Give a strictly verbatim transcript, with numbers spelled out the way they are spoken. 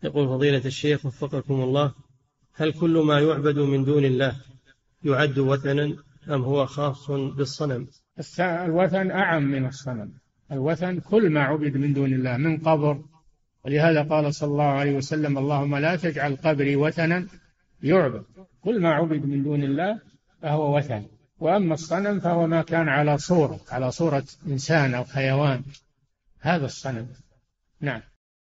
يقول فضيلة الشيخ وفقكم الله، هل كل ما يعبد من دون الله يعد وثنا أم هو خاص بالصنم؟ الوثن أعم من الصنم. الوثن كل ما عبد من دون الله من قبر، ولهذا قال صلى الله عليه وسلم: اللهم لا تجعل قبري وثنا يعبد. كل ما عبد من دون الله فهو وثن. وأما الصنم فهو ما كان على صورة على صورة إنسان أو حيوان، هذا الصنم. نعم.